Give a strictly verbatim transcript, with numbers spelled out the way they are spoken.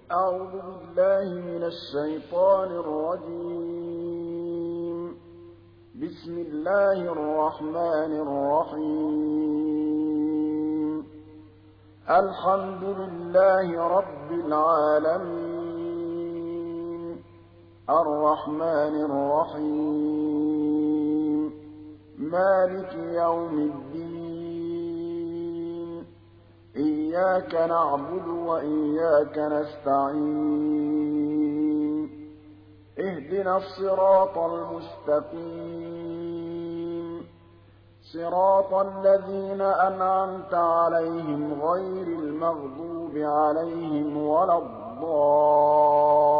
أعوذ بالله من الشيطان الرجيم. بسم الله الرحمن الرحيم. الحمد لله رب العالمين الرحمن الرحيم مالك يوم الدين إياك نعبد وإياك نستعين اهدنا الصراط المستقيم صراط الذين أنعمت عليهم غير المغضوب عليهم ولا الضالين